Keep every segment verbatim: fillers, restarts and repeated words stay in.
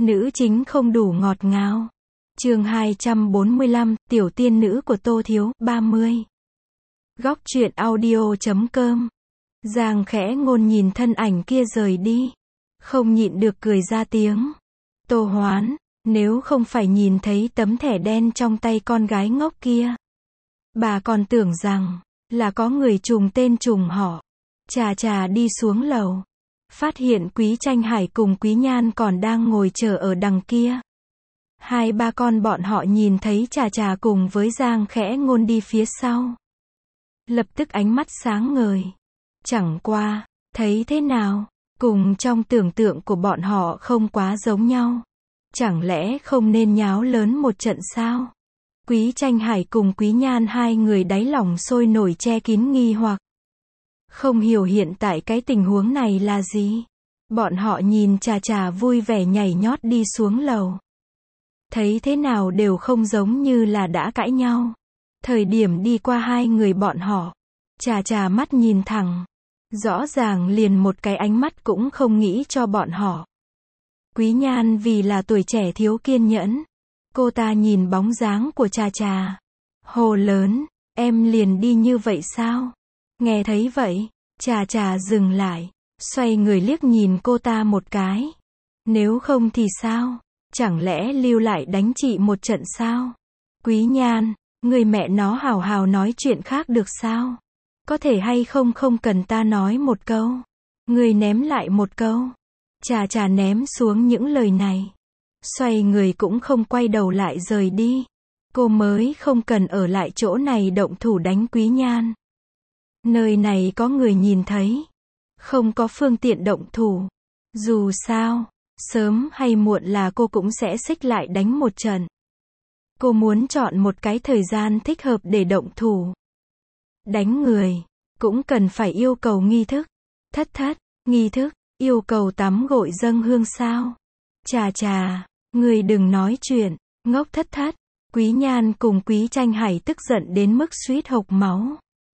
Nữ chính không đủ ngọt ngào. Chương hai trăm bốn mươi lăm, tiểu tiên nữ của Tô Thiếu, ba mươi. Góc truyện audio chấm com. Giang khẽ ngôn nhìn thân ảnh kia rời đi, không nhịn được cười ra tiếng. Tô Hoán, nếu không phải nhìn thấy tấm thẻ đen trong tay con gái ngốc kia, bà còn tưởng rằng là có người trùng tên trùng họ. Chà chà đi xuống lầu, phát hiện Quý Tranh Hải cùng Quý Nhan còn đang ngồi chờ ở đằng kia. Hai ba con bọn họ nhìn thấy Trà Trà cùng với Giang khẽ ngôn đi phía sau, lập tức ánh mắt sáng ngời. Chẳng qua, thấy thế nào, cùng trong tưởng tượng của bọn họ không quá giống nhau. Chẳng lẽ không nên nháo lớn một trận sao? Quý Tranh Hải cùng Quý Nhan hai người đáy lòng sôi nổi che kín nghi hoặc. Không hiểu hiện tại cái tình huống này là gì. Bọn họ nhìn Trà Trà vui vẻ nhảy nhót đi xuống lầu, thấy thế nào đều không giống như là đã cãi nhau. Thời điểm đi qua hai người bọn họ, Trà Trà mắt nhìn thẳng, rõ ràng liền một cái ánh mắt cũng không nghĩ cho bọn họ. Quý Nhan vì là tuổi trẻ thiếu kiên nhẫn, cô ta nhìn bóng dáng của Trà Trà, hồ lớn, em liền đi như vậy sao? Nghe thấy vậy, Trà Trà dừng lại, xoay người liếc nhìn cô ta một cái. Nếu không thì sao? Chẳng lẽ lưu lại đánh chị một trận sao? Quý Nhan, người mẹ nó hào hào nói chuyện khác được sao? Có thể hay không không cần ta nói một câu? Người ném lại một câu. Trà Trà ném xuống những lời này, xoay người cũng không quay đầu lại rời đi. Cô mới không cần ở lại chỗ này động thủ đánh Quý Nhan. Nơi này có người nhìn thấy, không có phương tiện động thủ. Dù sao, sớm hay muộn là cô cũng sẽ xích lại đánh một trận. Cô muốn chọn một cái thời gian thích hợp để động thủ. Đánh người, cũng cần phải yêu cầu nghi thức. Thất thất, nghi thức, yêu cầu tắm gội dâng hương sao? Trà Trà, người đừng nói chuyện, ngốc thất thất. Quý Nhan cùng Quý Tranh Hải tức giận đến mức suýt hộc máu.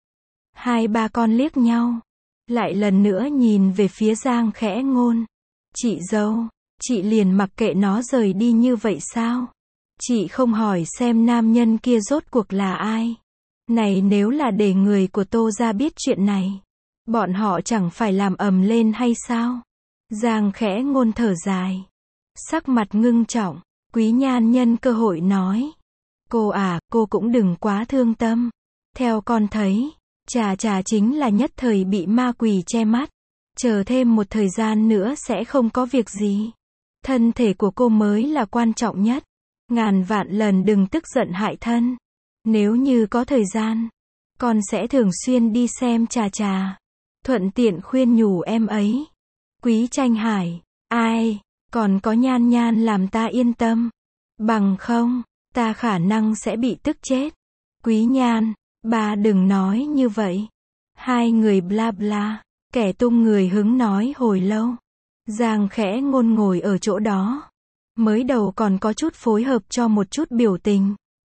Hai ba con liếc nhau, lại lần nữa nhìn về phía Giang khẽ ngôn. Chị dâu, chị liền mặc kệ nó rời đi như vậy sao? Chị không hỏi xem nam nhân kia rốt cuộc là ai? Này nếu là để người của Tô gia biết chuyện này, bọn họ chẳng phải làm ầm lên hay sao? Giang khẽ ngôn thở dài, sắc mặt ngưng trọng. Quý Nhan nhân cơ hội nói. Cô à, cô cũng đừng quá thương tâm. Theo con thấy, Trà Trà chính là nhất thời bị ma quỷ che mắt. Chờ thêm một thời gian nữa sẽ không có việc gì. Thân thể của cô mới là quan trọng nhất. Ngàn vạn lần đừng tức giận hại thân. Nếu như có thời gian, con sẽ thường xuyên đi xem Trà Trà, thuận tiện khuyên nhủ em ấy. Quý Tranh Hải, ai, còn có Nhan Nhan làm ta yên tâm. Bằng không, ta khả năng sẽ bị tức chết. Quý Nhan, bà đừng nói như vậy. Hai người bla bla, kẻ tung người hứng nói hồi lâu. Giang khẽ ngôn ngồi ở chỗ đó, mới đầu còn có chút phối hợp cho một chút biểu tình.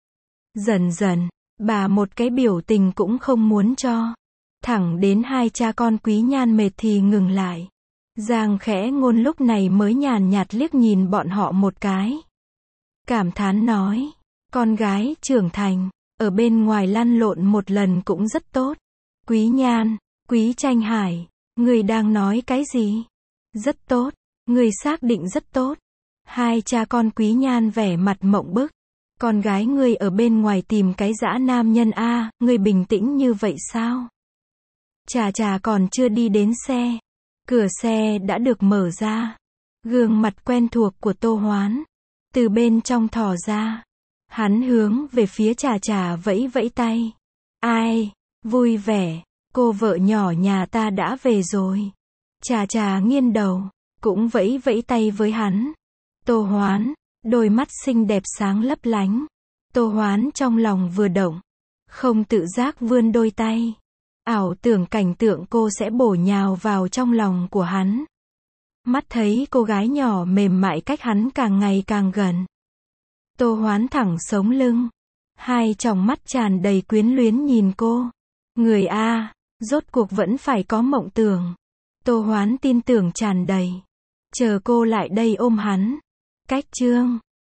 Dần dần, bà một cái biểu tình cũng không muốn cho. Thẳng đến hai cha con Quý Nhan mệt thì ngừng lại. Giang khẽ ngôn lúc này mới nhàn nhạt liếc nhìn bọn họ một cái, cảm thán nói, con gái trưởng thành, ở bên ngoài lăn lộn một lần cũng rất tốt. Quý Nhan, Quý Tranh Hải, người đang nói cái gì? Rất tốt, người xác định rất tốt. Hai cha con Quý Nhan vẻ mặt mộng bức. Con gái ngươi ở bên ngoài tìm cái dã nam nhân a, à, ngươi bình tĩnh như vậy sao? Trà Trà còn chưa đi đến xe, cửa xe đã được mở ra. Gương mặt quen thuộc của Tô Hoán từ bên trong thò ra. Hắn hướng về phía Trà Trà vẫy vẫy tay. Ai, vui vẻ, cô vợ nhỏ nhà ta đã về rồi. Trà Trà nghiêng đầu, cũng vẫy vẫy tay với hắn. Tô Hoán, đôi mắt xinh đẹp sáng lấp lánh. Tô Hoán trong lòng vừa động, không tự giác vươn đôi tay, ảo tưởng cảnh tượng cô sẽ bổ nhào vào trong lòng của hắn. Mắt thấy cô gái nhỏ mềm mại cách hắn càng ngày càng gần. Tô Hoán thẳng sống lưng, hai tròng mắt tràn đầy quyến luyến nhìn cô. Người a, rốt cuộc vẫn phải có mộng tưởng. Tô Hoán tin tưởng tràn đầy, chờ cô lại đây ôm hắn. Cách chương